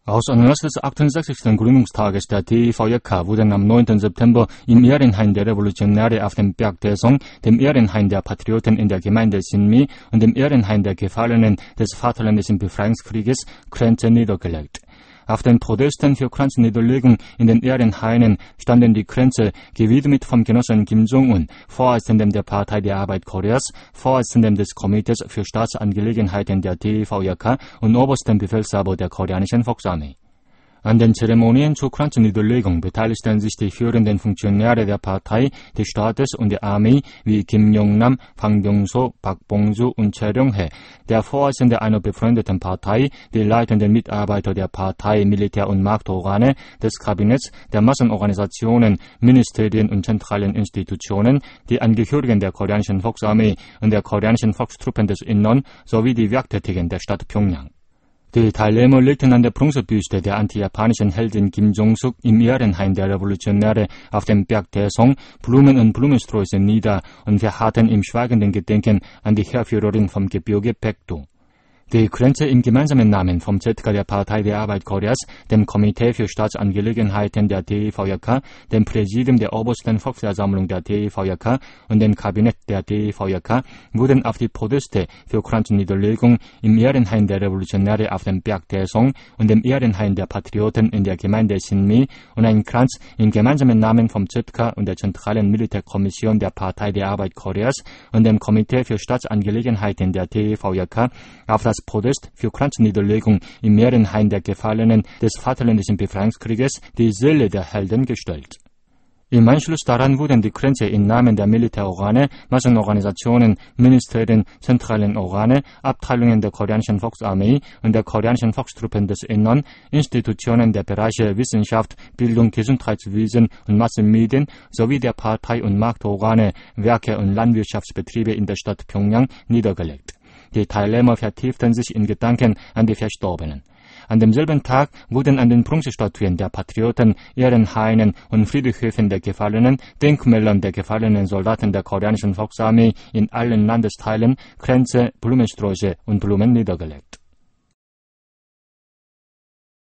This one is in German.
Aus Anlass des 68. Gründungstages der DEVJK wurden am 9. September im Ehrenhain der Revolutionäre auf dem Berg der Song, dem Ehrenhain der Patrioten in der Gemeinde Sinmi und dem Ehrenhain der Gefallenen des Vaterlandes im Befreiungskrieges Kränze niedergelegt. Auf den Protesten für Kranzniederlegung in den Ehrenhainen standen die Kränze, gewidmet vom Genossen Kim Jong-un, Vorsitzendem der Partei der Arbeit Koreas, Vorsitzendem des Komitees für Staatsangelegenheiten der DEVJK und oberstem Befehlshaber der koreanischen Volksarmee. An den Zeremonien zur Kranzniederlegung beteiligten sich die führenden Funktionäre der Partei, des Staates und der Armee wie Kim Yong-nam, Bang Byung-so, Park Bong-su und Choi Ryong-hae, der Vorsitzende einer befreundeten Partei, die leitenden Mitarbeiter der Partei, Militär- und Marktorgane, des Kabinetts, der Massenorganisationen, Ministerien und zentralen Institutionen, die Angehörigen der koreanischen Volksarmee und der koreanischen Volkstruppen des Innern sowie die Werktätigen der Stadt Pyongyang. Die Teilnehmer legten an der Bronzebüste der antijapanischen Heldin Kim Jong-suk im Ehrenhain der Revolutionäre auf dem Berg Daesung Blumen und Blumensträuße nieder und verharrten im schweigenden Gedenken an die Heerführerin vom Gebirge Paektu. Die Kränze im gemeinsamen Namen vom ZK der Partei der Arbeit Koreas, dem Komitee für Staatsangelegenheiten der DEVJK, dem Präsidium der obersten Volksversammlung der DEVJK und dem Kabinett der DEVJK wurden auf die Proteste für Kranzniederlegung im Ehrenhain der Revolutionäre auf dem Berg Daesung und dem Ehrenhain der Patrioten in der Gemeinde Sinmi und ein Kranz im gemeinsamen Namen vom ZK und der Zentralen Militärkommission der Partei der Arbeit Koreas und dem Komitee für Staatsangelegenheiten der DEVJK auf das Protest für Kranzniederlegung im Ehrenhain der Gefallenen des Vaterlandes im Befreiungskrieges die Seele der Helden gestellt. Im Anschluss daran wurden die Kränze im Namen der Militärorgane, Massenorganisationen, Ministerien, zentralen Organe, Abteilungen der koreanischen Volksarmee und der koreanischen Volkstruppen des Innern, Institutionen der Bereiche Wissenschaft, Bildung, Gesundheitswesen und Massenmedien sowie der Partei- und Marktorgane, Werke und Landwirtschaftsbetriebe in der Stadt Pyongyang niedergelegt. Die Teilnehmer vertieften sich in Gedanken an die Verstorbenen. An demselben Tag wurden an den Bronzestatuen der Patrioten, Ehrenhainen und Friedhöfen der Gefallenen, Denkmälern der gefallenen Soldaten der koreanischen Volksarmee in allen Landesteilen Kränze, Blumensträuße und Blumen niedergelegt.